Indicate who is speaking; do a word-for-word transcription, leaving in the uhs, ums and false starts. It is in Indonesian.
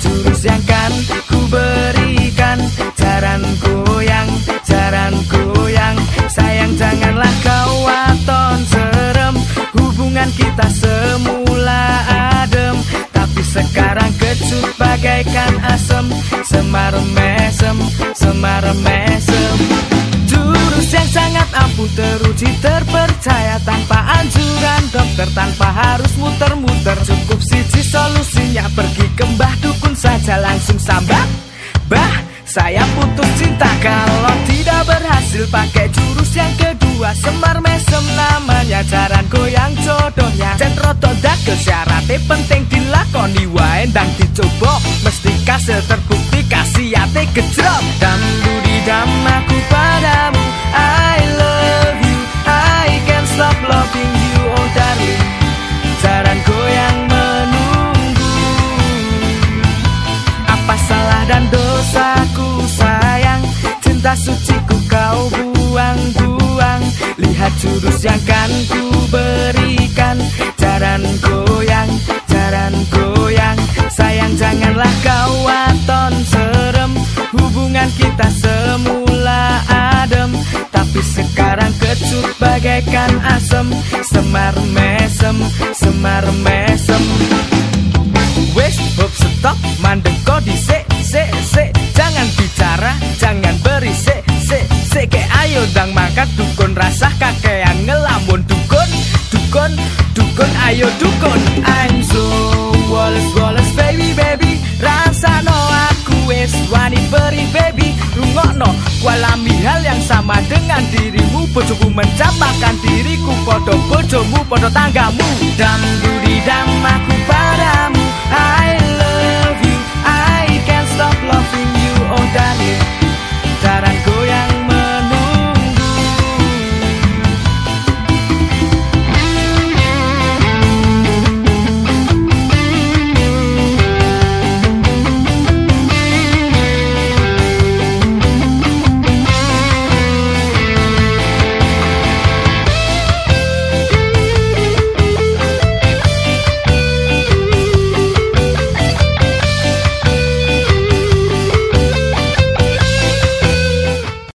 Speaker 1: jurus yang kan ku berikan. Jaran goyang, jaran goyang, sayang janganlah kau waton serem. Hubungan kita semula adem, tapi sekarang kecut bagaikan asem. Semar mesem, semar mesem. Jurus yang sangat ampuh, teruji, terpercaya, tanpa anjuran dokter, tanpa harus muter-muter. Cukup siji solusinya, pergi ke mbah dukun saja langsung sambat. Bah, saya putus cinta. Kalau tidak berhasil pakai jurus yang kedua, semar mesem namanya, jaran goyang jodohnya. Centroto dagel syaratnya penting dilakoni wae, ndang dicoba mesti kasil terbukti kasihate gejrot. Dam budi dam aku padamu, I love you, I can't stop loving you, oh darling. Jaran goyang menunggu, apa salah dan dosaku sayang, cinta suciku kau buang-buang. Lihat jurus yang kan ku berikan. Jaran goyang, jaran goyang, sayang janganlah kau waton serem. Hubungan kita semula adem, tapi sekarang kecut bagaikan asem. Semar mesem, semar mesem. Wes hop stop, mandek kok disik, sik, sik. Jangan bicara, jangan berisik, sik, sik. Ke ayo dang mangkat dukun, rasah kakean ngelamun. Dukun, dukun, dukun, ayo dukun. I'm so Wallace, Wallace, baby, baby. Rasano aku wes wani beri, baby. Rungokno, walami hal yang sama dengan dirimu. Bojoku mencampakkan diriku, podo bojomu, podo tanggamu. Dam dudi